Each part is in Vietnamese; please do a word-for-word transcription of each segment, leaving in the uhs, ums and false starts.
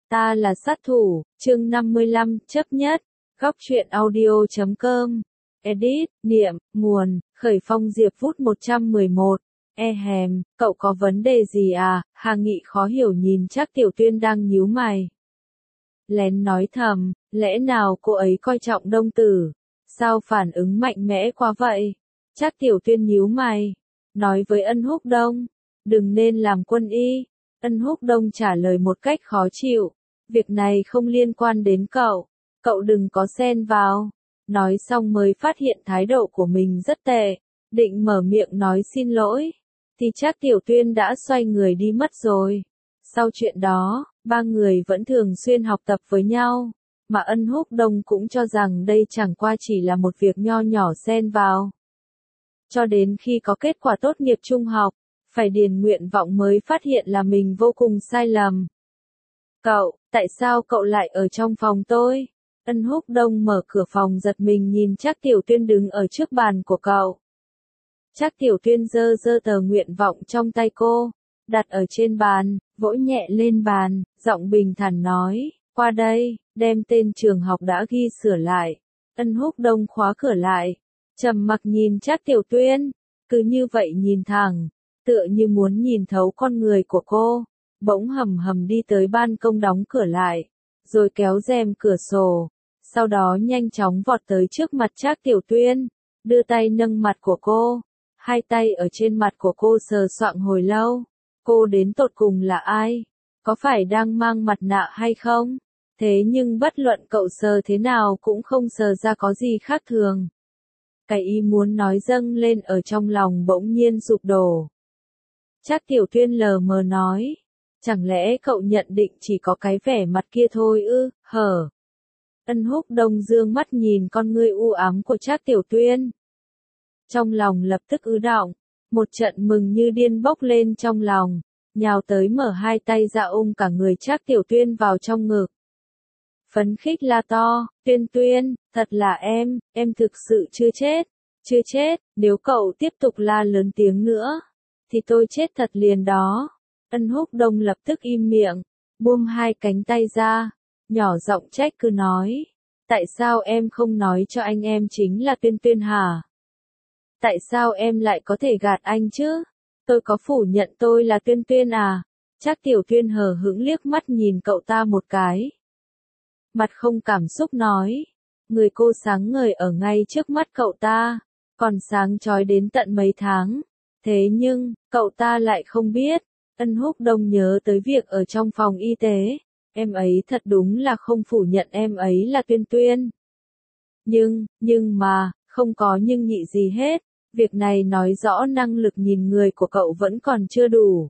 Ta là sát thủ, chương năm mươi lăm, chấp nhất, góc truyện audio chấm com, edit, niệm, nguồn, khởi phong Diệp Vút một trăm mười một, e hèm, cậu có vấn đề gì à, Hà Nghị khó hiểu nhìn Trác Tiểu Tuyên đang nhíu mày. Lén nói thầm, lẽ nào cô ấy coi trọng Đông Tử, sao phản ứng mạnh mẽ quá vậy? Trác Tiểu Tuyên nhíu mày, nói với Ân Húc Đông, đừng nên làm quân y. Ân Húc Đông trả lời một cách khó chịu, việc này không liên quan đến cậu, cậu đừng có xen vào. Nói xong mới phát hiện thái độ của mình rất tệ, định mở miệng nói xin lỗi, thì Trác Tiểu Tuyên đã xoay người đi mất rồi. Sau chuyện đó, ba người vẫn thường xuyên học tập với nhau, mà Ân Húc Đông cũng cho rằng đây chẳng qua chỉ là một việc nho nhỏ xen vào. Cho đến khi có kết quả tốt nghiệp trung học, phải điền nguyện vọng mới phát hiện là mình vô cùng sai lầm. Cậu, tại sao cậu lại ở trong phòng tôi? Ân Húc Đông mở cửa phòng giật mình nhìn Trác Tiểu Tuyên đứng ở trước bàn của cậu. Trác Tiểu Tuyên giơ giơ tờ nguyện vọng trong tay cô, đặt ở trên bàn, vỗ nhẹ lên bàn, giọng bình thản nói, qua đây, đem tên trường học đã ghi sửa lại. Ân Húc Đông khóa cửa lại, trầm mặc nhìn Trác Tiểu Tuyên, cứ như vậy nhìn thẳng, tựa như muốn nhìn thấu con người của cô, bỗng hầm hầm đi tới ban công đóng cửa lại, rồi kéo rèm cửa sổ, sau đó nhanh chóng vọt tới trước mặt Trác Tiểu Tuyên, đưa tay nâng mặt của cô, hai tay ở trên mặt của cô sờ soạng hồi lâu. Cô đến tột cùng là ai? Có phải đang mang mặt nạ hay không? Thế nhưng bất luận cậu sờ thế nào cũng không sờ ra có gì khác thường. Cái ý muốn nói dâng lên ở trong lòng bỗng nhiên sụp đổ. Trác Tiểu Tuyên lờ mờ nói, chẳng lẽ cậu nhận định chỉ có cái vẻ mặt kia thôi ư, hở? Ân Húc Đông dương mắt nhìn con ngươi u ám của Trác Tiểu Tuyên. Trong lòng lập tức ứ động, một trận mừng như điên bốc lên trong lòng, nhào tới mở hai tay ra ôm cả người Trác Tiểu Tuyên vào trong ngực. Phấn khích la to, Tuyên Tuyên, thật là em, em thực sự chưa chết, chưa chết, nếu cậu tiếp tục la lớn tiếng nữa, thì tôi chết thật liền đó. Ân Húc Đông lập tức im miệng, buông hai cánh tay ra, nhỏ giọng trách cứ nói, tại sao em không nói cho anh em chính là Tuyên Tuyên hả? Tại sao em lại có thể gạt anh chứ? Tôi có phủ nhận tôi là Tuyên Tuyên à? Trác Tiểu Tuyên hờ hững liếc mắt nhìn cậu ta một cái. Mặt không cảm xúc nói, người cô sáng ngời ở ngay trước mắt cậu ta, còn sáng chói đến tận mấy tháng. Thế nhưng, cậu ta lại không biết. Ân Húc Đông nhớ tới việc ở trong phòng y tế, em ấy thật đúng là không phủ nhận em ấy là Tuyên Tuyên. Nhưng, nhưng mà, không có nhưng nhị gì hết, việc này nói rõ năng lực nhìn người của cậu vẫn còn chưa đủ.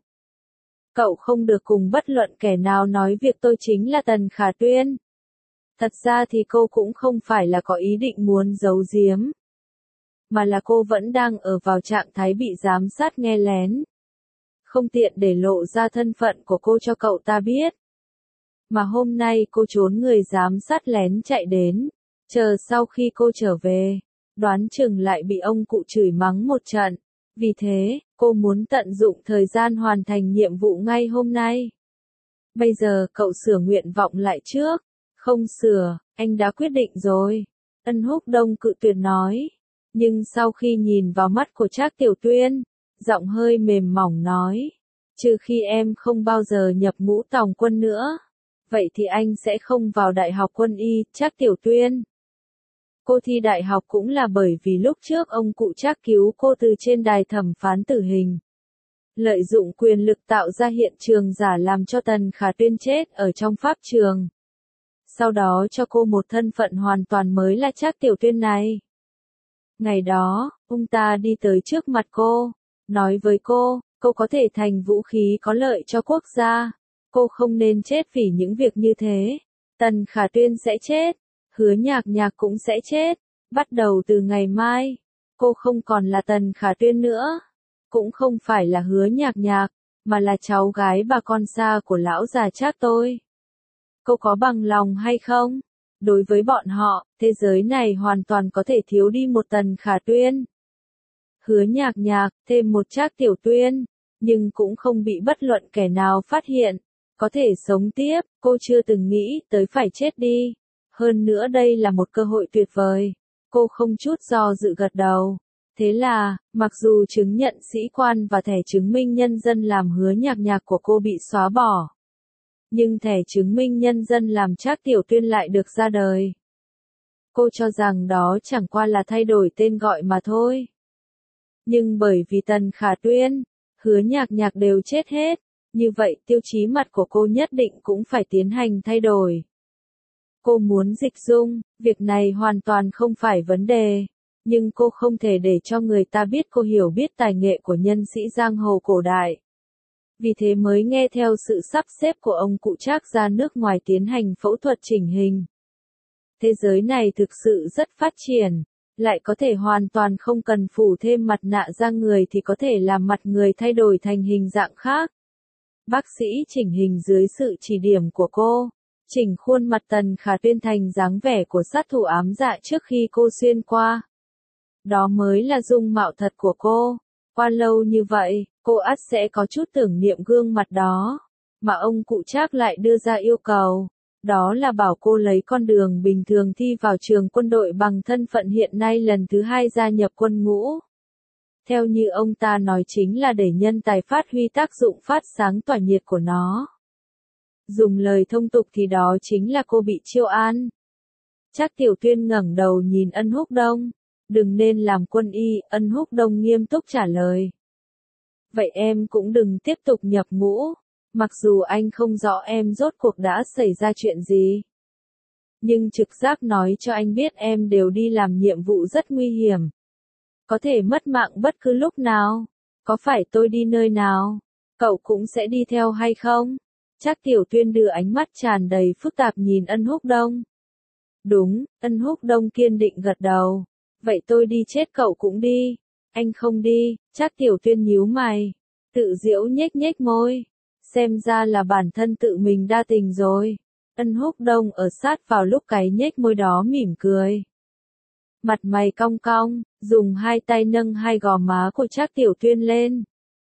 Cậu không được cùng bất luận kẻ nào nói việc tôi chính là Tần Khả Tuyên. Thật ra thì cô cũng không phải là có ý định muốn giấu giếm, mà là cô vẫn đang ở vào trạng thái bị giám sát nghe lén. Không tiện để lộ ra thân phận của cô cho cậu ta biết. Mà hôm nay cô trốn người giám sát lén chạy đến, chờ sau khi cô trở về, đoán chừng lại bị ông cụ chửi mắng một trận. Vì thế, cô muốn tận dụng thời gian hoàn thành nhiệm vụ ngay hôm nay. Bây giờ cậu sửa nguyện vọng lại trước. Không sửa, anh đã quyết định rồi. Ân Húc Đông cự tuyệt nói. Nhưng sau khi nhìn vào mắt của Trác Tiểu Tuyên, giọng hơi mềm mỏng nói, trừ khi em không bao giờ nhập ngũ tòng quân nữa, vậy thì anh sẽ không vào đại học quân y. Trác Tiểu Tuyên. Cô thi đại học cũng là bởi vì lúc trước ông cụ Trác cứu cô từ trên đài thẩm phán tử hình. Lợi dụng quyền lực tạo ra hiện trường giả làm cho Tần Khả Tuyên chết ở trong pháp trường. Sau đó cho cô một thân phận hoàn toàn mới là Trác Tiểu Tuyên này. Ngày đó, ông ta đi tới trước mặt cô, nói với cô, cô có thể thành vũ khí có lợi cho quốc gia. Cô không nên chết vì những việc như thế. Tần Khả Tuyên sẽ chết, Hứa Nhạc Nhạc cũng sẽ chết. Bắt đầu từ ngày mai, cô không còn là Tần Khả Tuyên nữa, cũng không phải là Hứa Nhạc Nhạc, mà là cháu gái bà con xa của lão già Trác tôi. Cô có bằng lòng hay không? Đối với bọn họ, thế giới này hoàn toàn có thể thiếu đi một Tần Khả Tuyên. Hứa Nhạc Nhạc, thêm một Trác Tiểu Tuyên, nhưng cũng không bị bất luận kẻ nào phát hiện. Có thể sống tiếp, cô chưa từng nghĩ tới phải chết đi. Hơn nữa đây là một cơ hội tuyệt vời. Cô không chút do dự gật đầu. Thế là, mặc dù chứng nhận sĩ quan và thẻ chứng minh nhân dân làm Hứa Nhạc Nhạc của cô bị xóa bỏ, nhưng thẻ chứng minh nhân dân làm Trác Tiểu Tuyên lại được ra đời. Cô cho rằng đó chẳng qua là thay đổi tên gọi mà thôi. Nhưng bởi vì Tần Khả Tuyên, Hứa Nhạc Nhạc đều chết hết, như vậy tiêu chí mặt của cô nhất định cũng phải tiến hành thay đổi. Cô muốn dịch dung, việc này hoàn toàn không phải vấn đề, nhưng cô không thể để cho người ta biết cô hiểu biết tài nghệ của nhân sĩ giang hồ cổ đại. Vì thế mới nghe theo sự sắp xếp của ông cụ Trác ra nước ngoài tiến hành phẫu thuật chỉnh hình. Thế giới này thực sự rất phát triển, lại có thể hoàn toàn không cần phủ thêm mặt nạ da người thì có thể làm mặt người thay đổi thành hình dạng khác. Bác sĩ chỉnh hình dưới sự chỉ điểm của cô, chỉnh khuôn mặt Tần Khả Tuyên thành dáng vẻ của sát thủ ám dạ trước khi cô xuyên qua. Đó mới là dung mạo thật của cô. Qua lâu như vậy, cô ắt sẽ có chút tưởng niệm gương mặt đó. Mà ông cụ Trác lại đưa ra yêu cầu. Đó là bảo cô lấy con đường bình thường thi vào trường quân đội bằng thân phận hiện nay lần thứ hai gia nhập quân ngũ. Theo như ông ta nói chính là để nhân tài phát huy tác dụng phát sáng tỏa nhiệt của nó. Dùng lời thông tục thì đó chính là cô bị chiêu an. Trác Tiểu Tuyên ngẩng đầu nhìn Ân Húc Đông. Đừng nên làm quân y, Ân Húc Đông nghiêm túc trả lời. Vậy em cũng đừng tiếp tục nhập ngũ, mặc dù anh không rõ em rốt cuộc đã xảy ra chuyện gì. Nhưng trực giác nói cho anh biết em đều đi làm nhiệm vụ rất nguy hiểm. Có thể mất mạng bất cứ lúc nào. Có phải tôi đi nơi nào, cậu cũng sẽ đi theo hay không? Trác Tiểu Tuyên đưa ánh mắt tràn đầy phức tạp nhìn Ân Húc Đông. Đúng, Ân Húc Đông kiên định gật đầu. Vậy tôi đi chết cậu cũng đi. Anh không đi, Trác Tiểu Tuyên nhíu mày. Tự giễu nhếch nhếch môi. Xem ra là bản thân tự mình đa tình rồi. Ân Húc Đông ở sát vào lúc cái nhếch môi đó mỉm cười. Mặt mày cong cong, dùng hai tay nâng hai gò má của Trác Tiểu Tuyên lên.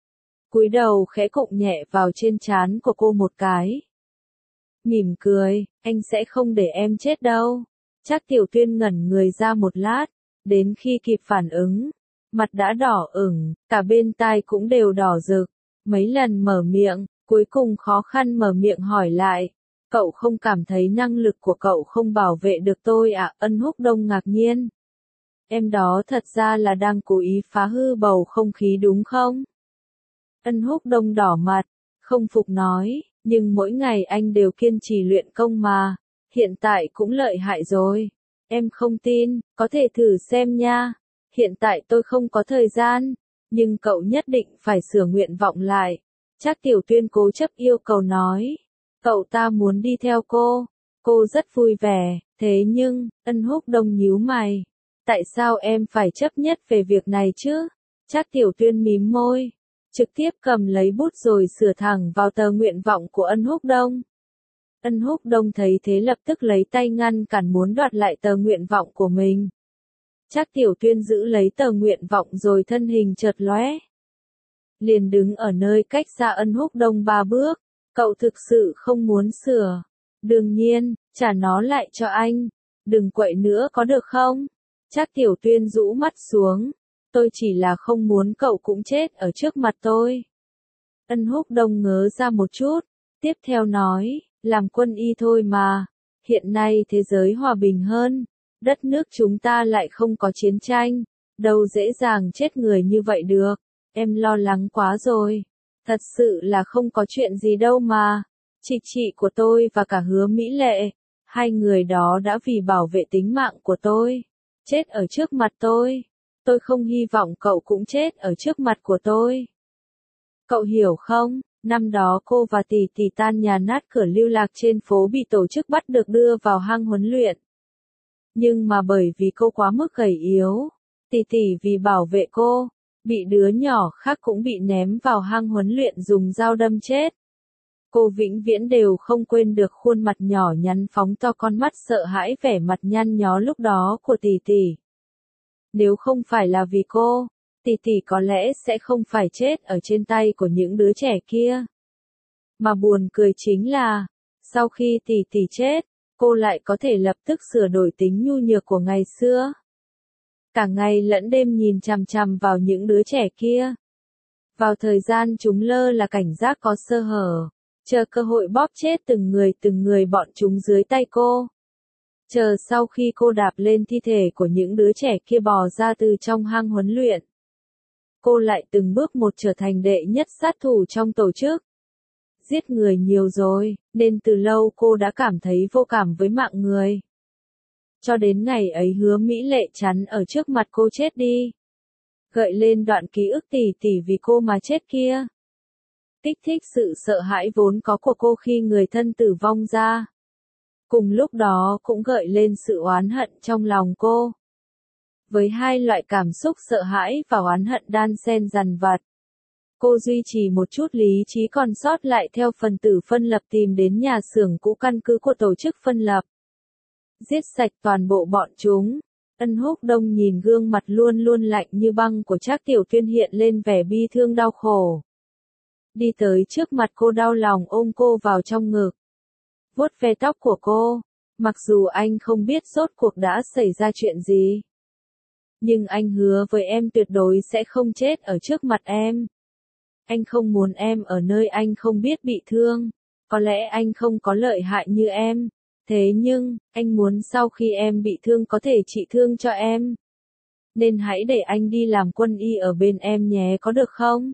Cúi đầu khẽ cụng nhẹ vào trên trán của cô một cái. Mỉm cười, anh sẽ không để em chết đâu. Trác Tiểu Tuyên ngẩn người ra một lát, đến khi kịp phản ứng, mặt đã đỏ ửng, cả bên tai cũng đều đỏ rực. Mấy lần mở miệng, cuối cùng khó khăn mở miệng hỏi lại. Cậu không cảm thấy năng lực của cậu không bảo vệ được tôi à? Ân Húc Đông ngạc nhiên. Em đó thật ra là đang cố ý phá hư bầu không khí đúng không? Ân Húc Đông đỏ mặt, không phục nói, nhưng mỗi ngày anh đều kiên trì luyện công mà, hiện tại cũng lợi hại rồi. Em không tin, có thể thử xem nha. Hiện tại tôi không có thời gian, nhưng cậu nhất định phải sửa nguyện vọng lại. Trác Tiểu Tuyên cố chấp yêu cầu nói. Cậu ta muốn đi theo cô. Cô rất vui vẻ, thế nhưng, Ân Húc Đông nhíu mày. Tại sao em phải chấp nhất về việc này chứ? Trác Tiểu Tuyên mím môi, trực tiếp cầm lấy bút rồi sửa thẳng vào tờ nguyện vọng của Ân Húc Đông. Ân Húc Đông thấy thế lập tức lấy tay ngăn cản muốn đoạt lại tờ nguyện vọng của mình. Trác Tiểu Tuyên giữ lấy tờ nguyện vọng rồi thân hình chợt lóe. Liền đứng ở nơi cách xa Ân Húc Đông ba bước. Cậu thực sự không muốn sửa. Đương nhiên, trả nó lại cho anh. Đừng quậy nữa có được không? Trác Tiểu Tuyên rũ mắt xuống. Tôi chỉ là không muốn cậu cũng chết ở trước mặt tôi. Ân Húc Đông ngớ ra một chút. Tiếp theo nói, làm quân y thôi mà. Hiện nay thế giới hòa bình hơn. Đất nước chúng ta lại không có chiến tranh. Đâu dễ dàng chết người như vậy được. Em lo lắng quá rồi. Thật sự là không có chuyện gì đâu mà. Chị chị của tôi và cả Hứa Mỹ Lệ. Hai người đó đã vì bảo vệ tính mạng của tôi. Chết ở trước mặt tôi. Tôi không hy vọng cậu cũng chết ở trước mặt của tôi. Cậu hiểu không? Năm đó cô và tỷ tỷ tan nhà nát cửa lưu lạc trên phố bị tổ chức bắt được đưa vào hang huấn luyện. Nhưng mà bởi vì cô quá mức gầy yếu, tỷ tỷ vì bảo vệ cô, bị đứa nhỏ khác cũng bị ném vào hang huấn luyện dùng dao đâm chết. Cô vĩnh viễn đều không quên được khuôn mặt nhỏ nhắn phóng to con mắt sợ hãi vẻ mặt nhăn nhó lúc đó của tỷ tỷ. Nếu không phải là vì cô, tỷ tỷ có lẽ sẽ không phải chết ở trên tay của những đứa trẻ kia. Mà buồn cười chính là, sau khi tỷ tỷ chết, cô lại có thể lập tức sửa đổi tính nhu nhược của ngày xưa. Cả ngày lẫn đêm nhìn chằm chằm vào những đứa trẻ kia. Vào thời gian chúng lơ là cảnh giác có sơ hở, chờ cơ hội bóp chết từng người từng người bọn chúng dưới tay cô. Chờ sau khi cô đạp lên thi thể của những đứa trẻ kia bò ra từ trong hang huấn luyện. Cô lại từng bước một trở thành đệ nhất sát thủ trong tổ chức. Giết người nhiều rồi, nên từ lâu cô đã cảm thấy vô cảm với mạng người. Cho đến ngày ấy Hứa Mỹ Lệ chắn ở trước mặt cô chết đi. Gợi lên đoạn ký ức tỷ tỷ vì cô mà chết kia. Kích thích sự sợ hãi vốn có của cô khi người thân tử vong ra. Cùng lúc đó cũng gợi lên sự oán hận trong lòng cô. Với hai loại cảm xúc sợ hãi và oán hận đan xen dằn vặt, cô duy trì một chút lý trí còn sót lại theo phần tử phân lập tìm đến nhà xưởng cũ căn cứ của tổ chức phân lập. Giết sạch toàn bộ bọn chúng. Ân Húc Đông nhìn gương mặt luôn luôn lạnh như băng của Trác Tiểu Tuyên hiện lên vẻ bi thương đau khổ. Đi tới trước mặt cô đau lòng ôm cô vào trong ngực. Vuốt ve tóc của cô, mặc dù anh không biết rốt cuộc đã xảy ra chuyện gì. Nhưng anh hứa với em tuyệt đối sẽ không chết ở trước mặt em. Anh không muốn em ở nơi anh không biết bị thương. Có lẽ anh không có lợi hại như em. Thế nhưng, anh muốn sau khi em bị thương có thể trị thương cho em. Nên hãy để anh đi làm quân y ở bên em nhé, có được không?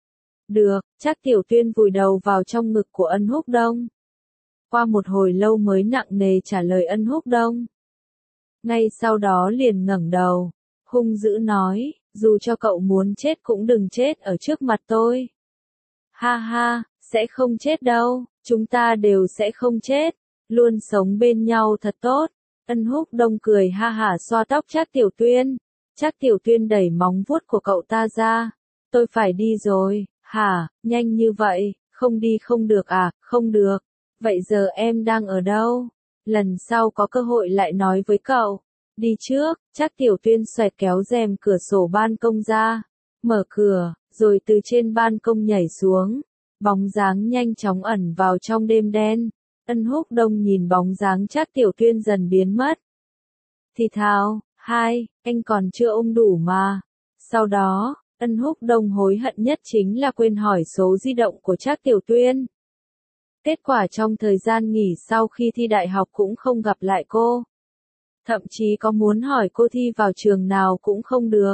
Được, Trác Tiểu Tuyên vùi đầu vào trong ngực của Ân Húc Đông. Qua một hồi lâu mới nặng nề trả lời Ân Húc Đông. Ngay sau đó liền ngẩng đầu, hung dữ nói, dù cho cậu muốn chết cũng đừng chết ở trước mặt tôi. Ha ha, sẽ không chết đâu, chúng ta đều sẽ không chết, luôn sống bên nhau thật tốt. Ân Húc Đông cười ha hả xoa tóc Trác Tiểu Tuyên. Trác Tiểu Tuyên đẩy móng vuốt của cậu ta ra. Tôi phải đi rồi, hả, nhanh như vậy, không đi không được à, không được. Vậy giờ em đang ở đâu? Lần sau có cơ hội lại nói với cậu. Đi trước, Trác Tiểu Tuyên xoẹt kéo rèm cửa sổ ban công ra. Mở cửa, rồi từ trên ban công nhảy xuống. Bóng dáng nhanh chóng ẩn vào trong đêm đen. Ân Húc Đông nhìn bóng dáng Trác Tiểu Tuyên dần biến mất. Thì thào, hai, anh còn chưa ôm đủ mà. Sau đó, Ân Húc Đông hối hận nhất chính là quên hỏi số di động của Trác Tiểu Tuyên. Kết quả trong thời gian nghỉ sau khi thi đại học cũng không gặp lại cô. Thậm chí có muốn hỏi cô thi vào trường nào cũng không được.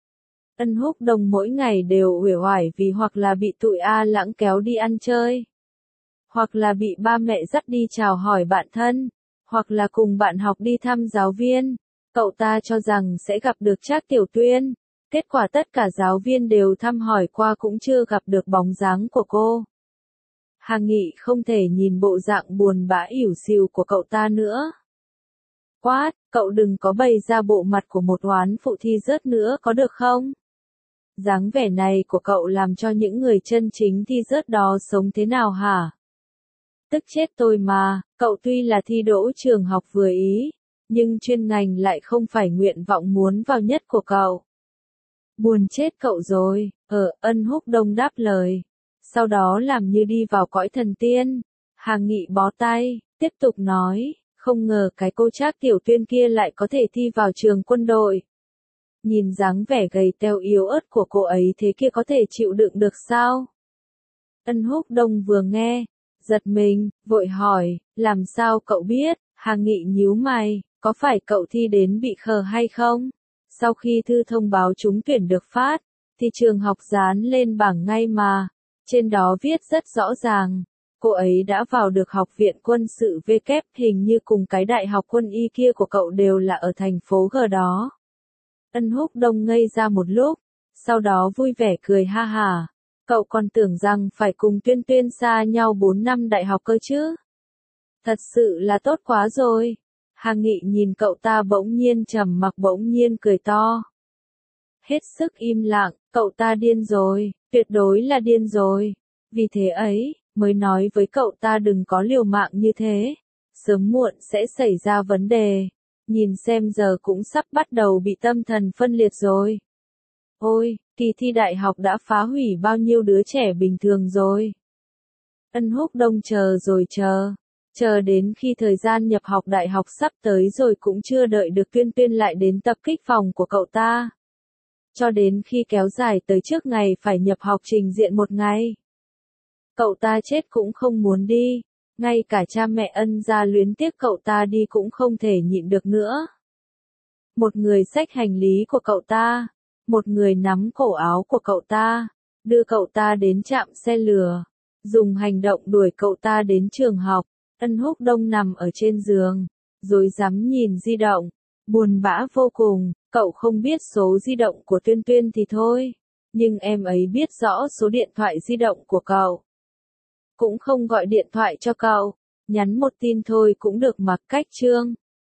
Ân Húc Đông mỗi ngày đều uể oải vì hoặc là bị tụi A Lãng kéo đi ăn chơi, hoặc là bị ba mẹ dắt đi chào hỏi bạn thân, hoặc là cùng bạn học đi thăm giáo viên. Cậu ta cho rằng sẽ gặp được Trác Tiểu Tuyên. Kết quả tất cả giáo viên đều thăm hỏi qua cũng chưa gặp được bóng dáng của cô. Hà Nghị không thể nhìn bộ dạng buồn bã ỉu xìu của cậu ta nữa. Quát, cậu đừng có bày ra bộ mặt của một oán phụ thi rớt nữa có được không? Dáng vẻ này của cậu làm cho những người chân chính thi rớt đó sống thế nào hả? Tức chết tôi mà, cậu tuy là thi đỗ trường học vừa ý, nhưng chuyên ngành lại không phải nguyện vọng muốn vào nhất của cậu. Buồn chết cậu rồi, ờ, Ân Húc Đông đáp lời. Sau đó làm như đi vào cõi thần tiên. Hà Nghị bó tay, tiếp tục nói, không ngờ cái cô Trác Tiểu Tuyên kia lại có thể thi vào trường quân đội. Nhìn dáng vẻ gầy teo yếu ớt của cô ấy thế kia có thể chịu đựng được sao? Ân Húc Đông vừa nghe, giật mình, vội hỏi, làm sao cậu biết? Hà Nghị nhíu mày, có phải cậu thi đến bị khờ hay không? Sau khi thư thông báo trúng tuyển được phát, thì trường học dán lên bảng ngay mà. Trên đó viết rất rõ ràng, cô ấy đã vào được học viện quân sự V kép, hình như cùng cái đại học quân y kia của cậu đều là ở thành phố G đó. Ân Húc Đông ngây ra một lúc, sau đó vui vẻ cười ha hả. Cậu còn tưởng rằng phải cùng Tuyên Tuyên xa nhau bốn năm đại học cơ chứ. Thật sự là tốt quá rồi. Hà Nghị nhìn cậu ta bỗng nhiên trầm mặc bỗng nhiên cười to. Hết sức im lặng, cậu ta điên rồi, tuyệt đối là điên rồi. Vì thế ấy, mới nói với cậu ta đừng có liều mạng như thế. Sớm muộn sẽ xảy ra vấn đề. Nhìn xem giờ cũng sắp bắt đầu bị tâm thần phân liệt rồi. Ôi, kỳ thi đại học đã phá hủy bao nhiêu đứa trẻ bình thường rồi. Ân Húc Đông chờ rồi chờ. Chờ đến khi thời gian nhập học đại học sắp tới rồi cũng chưa đợi được Tuyên Tuyên lại đến tập kích phòng của cậu ta. Cho đến khi kéo dài tới trước ngày phải nhập học trình diện một ngày. Cậu ta chết cũng không muốn đi, ngay cả cha mẹ Ân gia luyến tiếc cậu ta đi cũng không thể nhịn được nữa. Một người xách hành lý của cậu ta, một người nắm cổ áo của cậu ta, đưa cậu ta đến trạm xe lửa, dùng hành động đuổi cậu ta đến trường học. Ân Húc Đông nằm ở trên giường, rồi rắm nhìn di động, buồn bã vô cùng. Cậu không biết số di động của Tuyên Tuyên thì thôi, nhưng em ấy biết rõ số điện thoại di động của cậu. Cũng không gọi điện thoại cho cậu, nhắn một tin thôi cũng được mặc cách trương.